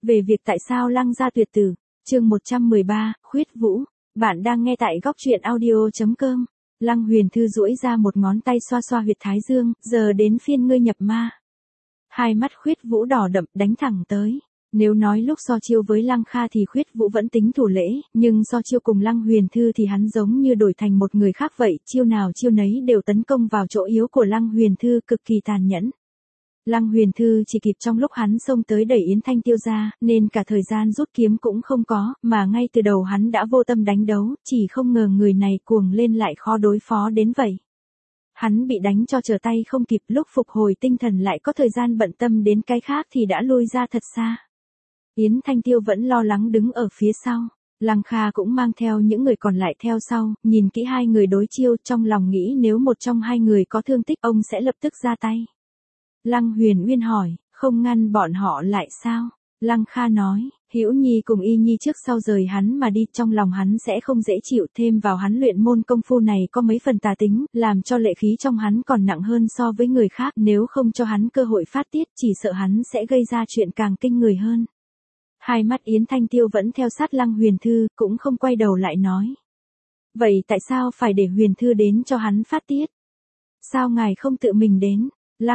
Về việc tại sao Lăng gia tuyệt tử, chương 113, Khuyết Vũ. Bạn đang nghe tại góc truyện audio.com. Lăng Huyền Thư duỗi ra một ngón tay xoa xoa huyệt thái dương, giờ đến phiên ngươi nhập ma. Hai mắt Khuyết Vũ đỏ đậm đánh thẳng tới. Nếu nói lúc so chiêu với Lăng Kha thì Khuyết Vũ vẫn tính thủ lễ, nhưng so chiêu cùng Lăng Huyền Thư thì hắn giống như đổi thành một người khác vậy, chiêu nào chiêu nấy đều tấn công vào chỗ yếu của Lăng Huyền Thư cực kỳ tàn nhẫn. Lăng Huyền Thư chỉ kịp trong lúc hắn xông tới đẩy Yến Thanh Tiêu ra, nên cả thời gian rút kiếm cũng không có, mà ngay từ đầu hắn đã vô tâm đánh đấu, chỉ không ngờ người này cuồng lên lại khó đối phó đến vậy. Hắn bị đánh cho trở tay không kịp, lúc phục hồi tinh thần lại có thời gian bận tâm đến cái khác thì đã lui ra thật xa. Yến Thanh Tiêu vẫn lo lắng đứng ở phía sau. Lăng Kha cũng mang theo những người còn lại theo sau, nhìn kỹ hai người đối chiêu, trong lòng nghĩ nếu một trong hai người có thương tích ông sẽ lập tức ra tay. Lăng Huyền Uyên hỏi, không ngăn bọn họ lại sao? Lăng Kha nói, Hữu Nhi cùng Y Nhi trước sau rời hắn mà đi, trong lòng hắn sẽ không dễ chịu, thêm vào hắn luyện môn công phu này có mấy phần tà tính, làm cho lệ khí trong hắn còn nặng hơn so với người khác, nếu không cho hắn cơ hội phát tiết, chỉ sợ hắn sẽ gây ra chuyện càng kinh người hơn. Hai mắt Yến Thanh Tiêu vẫn theo sát Lăng Huyền Thư, cũng không quay đầu lại nói. Vậy tại sao phải để Huyền Thư đến cho hắn phát tiết? Sao ngài không tự mình đến?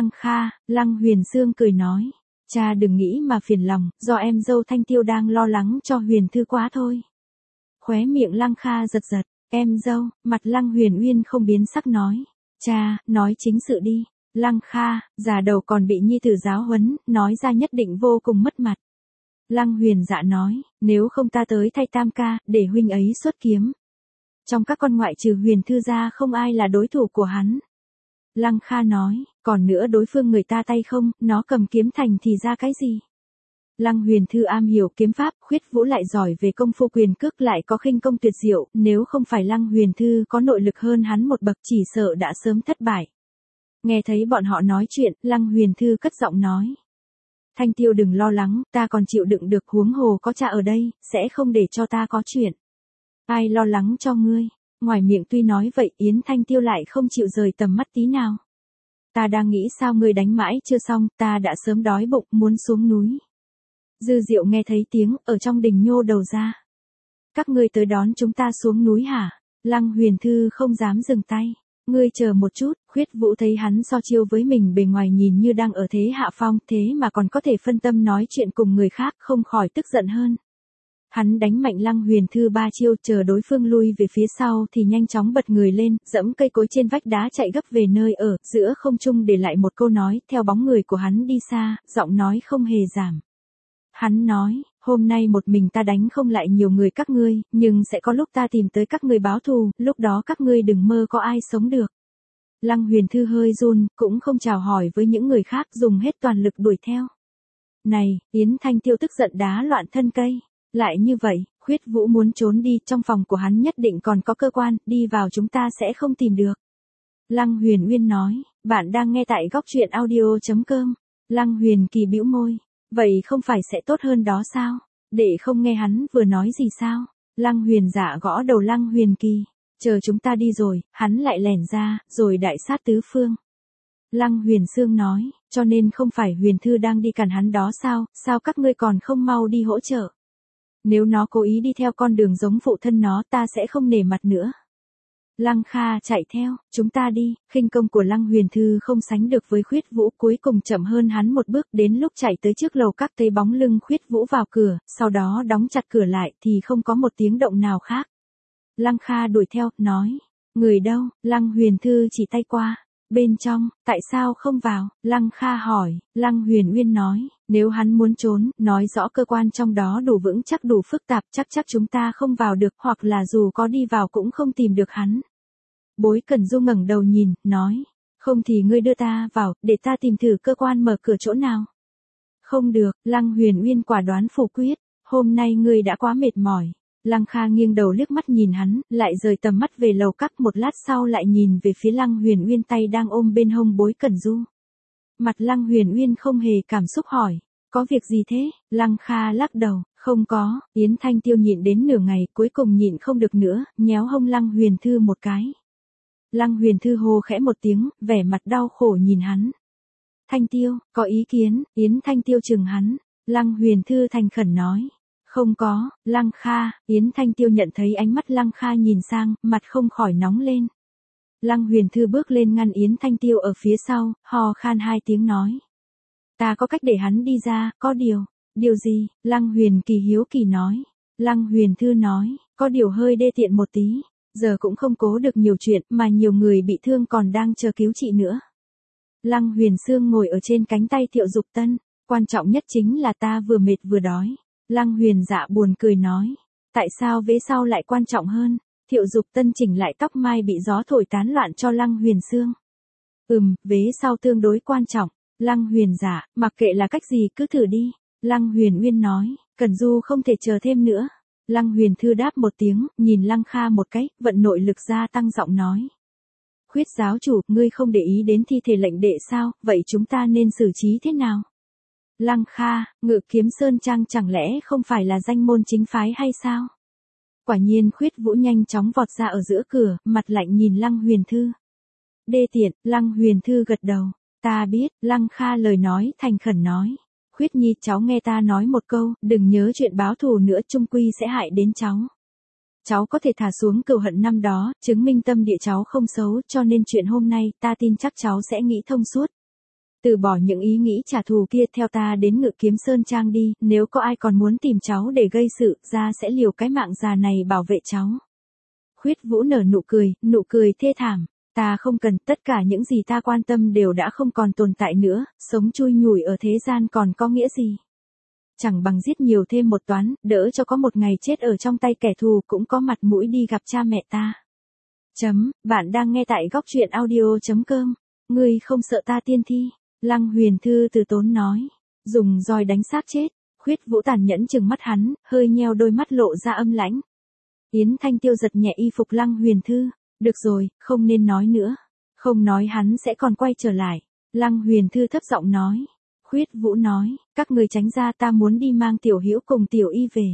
Lăng Huyền Sương cười nói. Cha đừng nghĩ mà phiền lòng, do em dâu Thanh Tiêu đang lo lắng cho Huyền Thư quá thôi. Khóe miệng Lăng Kha giật giật, em dâu, mặt Lăng Huyền Uyên không biến sắc nói. Cha, nói chính sự đi. Lăng Kha, già đầu còn bị nhi tử giáo huấn, nói ra nhất định vô cùng mất mặt. Lăng Huyền Dạ nói, nếu không ta tới thay Tam ca, để huynh ấy xuất kiếm. Trong các con ngoại trừ Huyền Thư ra không ai là đối thủ của hắn. Lăng Kha nói, còn nữa đối phương người ta tay không, nó cầm kiếm thành thì ra cái gì? Lăng Huyền Thư am hiểu kiếm pháp, Khuyết Vũ lại giỏi về công phu quyền cước, lại có khinh công tuyệt diệu, nếu không phải Lăng Huyền Thư có nội lực hơn hắn một bậc chỉ sợ đã sớm thất bại. Nghe thấy bọn họ nói chuyện, Lăng Huyền Thư cất giọng nói. Thanh Tiêu đừng lo lắng, ta còn chịu đựng được, huống hồ có cha ở đây, sẽ không để cho ta có chuyện. Ai lo lắng cho ngươi? Ngoài miệng tuy nói vậy, Yến Thanh Tiêu lại không chịu rời tầm mắt tí nào. Ta đang nghĩ sao ngươi đánh mãi chưa xong, ta đã sớm đói bụng, muốn xuống núi. Dư Diệu nghe thấy tiếng, ở trong đình nhô đầu ra. Các ngươi tới đón chúng ta xuống núi hả? Lăng Huyền Thư không dám dừng tay. Ngươi chờ một chút, Khuyết Vũ thấy hắn so chiêu với mình bề ngoài nhìn như đang ở thế hạ phong, thế mà còn có thể phân tâm nói chuyện cùng người khác, không khỏi tức giận hơn. Hắn đánh mạnh Lăng Huyền Thư 3 chiêu, chờ đối phương lui về phía sau thì nhanh chóng bật người lên, dẫm cây cối trên vách đá chạy gấp về nơi ở, giữa không trung để lại một câu nói, theo bóng người của hắn đi xa, giọng nói không hề giảm. Hắn nói, hôm nay một mình ta đánh không lại nhiều người các ngươi, nhưng sẽ có lúc ta tìm tới các ngươi báo thù, lúc đó các ngươi đừng mơ có ai sống được. Lăng Huyền Thư hơi run, cũng không chào hỏi với những người khác, dùng hết toàn lực đuổi theo. Này, Yến Thanh Tiêu tức giận đá loạn thân cây. Lại như vậy, Khuyết Vũ muốn trốn đi, trong phòng của hắn nhất định còn có cơ quan, đi vào chúng ta sẽ không tìm được. Lăng Huyền Uyên nói, bạn đang nghe tại góc truyện audio.com. Lăng Huyền Kỳ bĩu môi, vậy không phải sẽ tốt hơn đó sao? Để không nghe hắn vừa nói gì sao? Lăng Huyền Dạ gõ đầu Lăng Huyền Kỳ, chờ chúng ta đi rồi, hắn lại lẻn ra, rồi đại sát tứ phương. Lăng Huyền Sương nói, cho nên không phải Huyền Thư đang đi cản hắn đó sao, sao các ngươi còn không mau đi hỗ trợ? Nếu nó cố ý đi theo con đường giống phụ thân nó, ta sẽ không nể mặt nữa. Lăng Kha chạy theo, chúng ta đi, khinh công của Lăng Huyền Thư không sánh được với Khuyết Vũ, cuối cùng chậm hơn hắn một bước, đến lúc chạy tới trước lầu các thấy bóng lưng Khuyết Vũ vào cửa, sau đó đóng chặt cửa lại thì không có một tiếng động nào khác. Lăng Kha đuổi theo, nói, người đâu? Lăng Huyền Thư chỉ tay qua. Bên trong, tại sao không vào? Lăng Kha hỏi. Lăng Huyền Uyên nói, nếu hắn muốn trốn, nói rõ cơ quan trong đó đủ vững chắc đủ phức tạp, chắc chúng ta không vào được, hoặc là dù có đi vào cũng không tìm được hắn. Bối Cẩn Du ngẩng đầu nhìn, nói, không thì ngươi đưa ta vào, để ta tìm thử cơ quan mở cửa chỗ nào. Không được, Lăng Huyền Uyên quả đoán phủ quyết, hôm nay ngươi đã quá mệt mỏi. Lăng Kha nghiêng đầu liếc mắt nhìn hắn, lại rời tầm mắt về lầu các, một lát sau lại nhìn về phía Lăng Huyền Uyên tay đang ôm bên hông Bối Cẩn Du. Mặt Lăng Huyền Uyên không hề cảm xúc hỏi, có việc gì thế? Lăng Kha lắc đầu, không có. Yến Thanh Tiêu nhịn đến nửa ngày, cuối cùng nhịn không được nữa, nhéo hông Lăng Huyền Thư một cái. Lăng Huyền Thư hô khẽ một tiếng, vẻ mặt đau khổ nhìn hắn. Thanh Tiêu, có ý kiến? Yến Thanh Tiêu chừng hắn. Lăng Huyền Thư thành khẩn nói. Không có, Lăng Kha. Yến Thanh Tiêu nhận thấy ánh mắt Lăng Kha nhìn sang, mặt không khỏi nóng lên. Lăng Huyền Thư bước lên ngăn Yến Thanh Tiêu ở phía sau, hò khan 2 tiếng nói. Ta có cách để hắn đi ra, có điều. Điều gì? Lăng Huyền Kỳ hiếu kỳ nói. Lăng Huyền Thư nói, có điều hơi đê tiện một tí. Giờ cũng không cố được nhiều chuyện mà nhiều người bị thương còn đang chờ cứu trị nữa. Lăng Huyền Sương ngồi ở trên cánh tay Thiệu Dục Tân. Quan trọng nhất chính là ta vừa mệt vừa đói. Lăng Huyền Dạ buồn cười nói. Tại sao vế sau lại quan trọng hơn? Thiệu Dục Tân chỉnh lại tóc mai bị gió thổi tán loạn cho Lăng Huyền Sương. Vế sau tương đối quan trọng. Lăng Huyền Dạ, mặc kệ là cách gì cứ thử đi. Lăng Huyền Uyên nói, Cẩn Du không thể chờ thêm nữa. Lăng Huyền Thư đáp một tiếng, nhìn Lăng Kha một cái, vận nội lực ra tăng giọng nói. Khuyết giáo chủ, ngươi không để ý đến thi thể lệnh đệ sao, vậy chúng ta nên xử trí thế nào? Lăng Kha, Ngự Kiếm Sơn Trang chẳng lẽ không phải là danh môn chính phái hay sao? Quả nhiên Khuyết Vũ nhanh chóng vọt ra ở giữa cửa, mặt lạnh nhìn Lăng Huyền Thư. Đê tiện, Lăng Huyền Thư gật đầu. Ta biết, Lăng Kha lời nói thành khẩn nói. Khuyết Nhi, cháu nghe ta nói một câu, đừng nhớ chuyện báo thù nữa, chung quy sẽ hại đến cháu. Cháu có thể thả xuống cừu hận năm đó, chứng minh tâm địa cháu không xấu, cho nên chuyện hôm nay, ta tin chắc cháu sẽ nghĩ thông suốt. Từ bỏ những ý nghĩ trả thù kia, theo ta đến Ngự Kiếm Sơn Trang đi, nếu có ai còn muốn tìm cháu để gây sự, ra sẽ liều cái mạng già này bảo vệ cháu. Khuyết Vũ nở nụ cười thê thảm. Ta không cần, tất cả những gì ta quan tâm đều đã không còn tồn tại nữa, sống chui nhủi ở thế gian còn có nghĩa gì. Chẳng bằng giết nhiều thêm một toán, đỡ cho có một ngày chết ở trong tay kẻ thù cũng có mặt mũi đi gặp cha mẹ ta. Bạn đang nghe tại góc truyện audio.com. Ngươi không sợ ta tiên thi? Lăng Huyền Thư từ tốn nói. Dùng roi đánh xác chết. Khuyết Vũ tàn nhẫn chừng mắt hắn, hơi nheo đôi mắt lộ ra âm lãnh. Yến Thanh Tiêu giật nhẹ y phục Lăng Huyền Thư. Được rồi, không nên nói nữa. Không nói hắn sẽ còn quay trở lại. Lăng Huyền Thư thấp giọng nói. Khuyết Vũ nói, các ngươi tránh ra, ta muốn đi mang Tiểu Hữu cùng Tiểu Y về.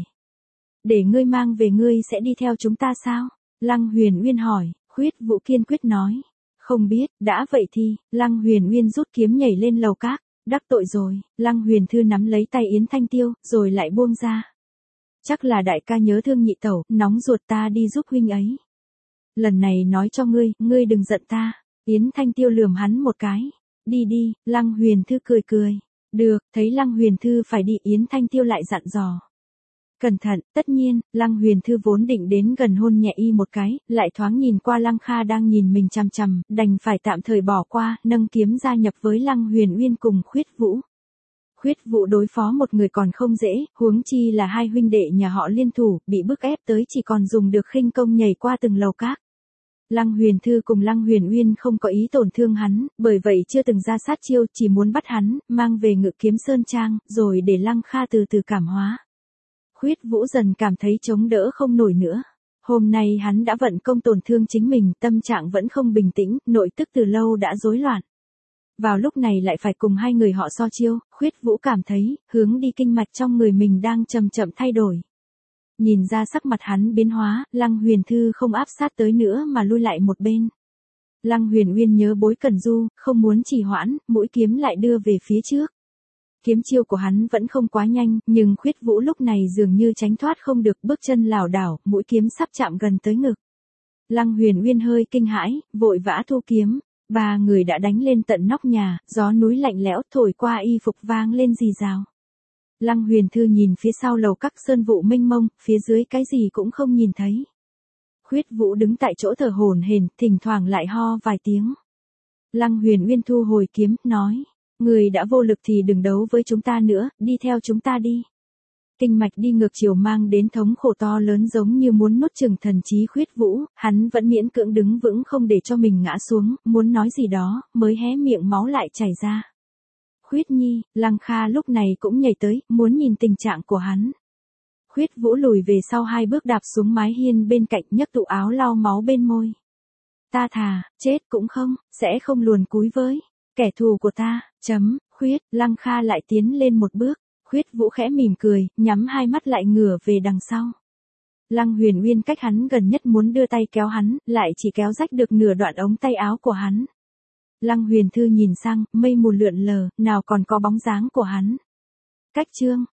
Để ngươi mang về, ngươi sẽ đi theo chúng ta sao? Lăng Huyền Uyên hỏi. Khuyết Vũ kiên quyết nói. Không biết, đã vậy thì. Lăng Huyền Uyên rút kiếm nhảy lên lầu các. Đắc tội rồi. Lăng Huyền Thư nắm lấy tay Yến Thanh Tiêu, rồi lại buông ra. Chắc là đại ca nhớ thương nhị tẩu, nóng ruột, ta đi giúp huynh ấy. Lần này nói cho ngươi đừng giận ta. Yến Thanh Tiêu lườm hắn một cái. Đi đi. Lăng Huyền Thư cười. Được, thấy Lăng Huyền Thư phải đi, Yến Thanh Tiêu lại dặn dò. Cẩn thận. Tất nhiên, Lăng Huyền Thư vốn định đến gần hôn nhẹ y một cái, lại thoáng nhìn qua Lăng Kha đang nhìn mình chằm chằm, đành phải tạm thời bỏ qua, nâng kiếm gia nhập với Lăng Huyền Uyên cùng Khuyết Vũ. Khuyết Vũ đối phó một người còn không dễ, huống chi là hai huynh đệ nhà họ liên thủ, bị bức ép tới chỉ còn dùng được khinh công nhảy qua từng lầu các. Lăng Huyền Thư cùng Lăng Huyền Uyên không có ý tổn thương hắn, bởi vậy chưa từng ra sát chiêu, chỉ muốn bắt hắn, mang về Ngự Kiếm Sơn Trang, rồi để Lăng Kha từ từ cảm hóa. Khuyết Vũ dần cảm thấy chống đỡ không nổi nữa. Hôm nay hắn đã vận công tổn thương chính mình, tâm trạng vẫn không bình tĩnh, nội tức từ lâu đã rối loạn. Vào lúc này lại phải cùng hai người họ so chiêu, Khuyết Vũ cảm thấy, hướng đi kinh mạch trong người mình đang chậm chậm thay đổi. Nhìn ra sắc mặt hắn biến hóa, Lăng Huyền Thư không áp sát tới nữa mà lui lại một bên. Lăng Huyền Uyên nhớ bối Cẩn Du, không muốn trì hoãn, mũi kiếm lại đưa về phía trước. Kiếm chiêu của hắn vẫn không quá nhanh, nhưng Khuyết Vũ lúc này dường như tránh thoát không được, bước chân lảo đảo, mũi kiếm sắp chạm gần tới ngực. Lăng Huyền Uyên hơi kinh hãi, vội vã thu kiếm. Ba người đã đánh lên tận nóc nhà, gió núi lạnh lẽo thổi qua y phục vang lên rì rào. Lăng Huyền Thư nhìn phía sau lầu các sơn vụ mênh mông, phía dưới cái gì cũng không nhìn thấy. Khuyết Vũ đứng tại chỗ thở hổn hển, thỉnh thoảng lại ho vài tiếng. Lăng Huyền Uyên thu hồi kiếm, nói. Người đã vô lực thì đừng đấu với chúng ta nữa, đi theo chúng ta đi. Kinh mạch đi ngược chiều mang đến thống khổ to lớn giống như muốn nuốt chửng thần trí Khuyết Vũ, hắn vẫn miễn cưỡng đứng vững không để cho mình ngã xuống, muốn nói gì đó, mới hé miệng máu lại chảy ra. Khuyết Nhi, Lăng Kha lúc này cũng nhảy tới, muốn nhìn tình trạng của hắn. Khuyết Vũ lùi về sau 2 bước đạp xuống mái hiên bên cạnh, nhấc tụ áo lau máu bên môi. Ta thà, chết cũng không, sẽ không luồn cúi với kẻ thù của ta. Khuyết, Lăng Kha lại tiến lên một bước. Khuyết Vũ khẽ mỉm cười, nhắm 2 mắt lại ngửa về đằng sau. Lăng Huyền Uyên cách hắn gần nhất muốn đưa tay kéo hắn, lại chỉ kéo rách được nửa đoạn ống tay áo của hắn. Lăng Huyền Thư nhìn sang, mây mù lượn lờ, nào còn có bóng dáng của hắn. Cách chương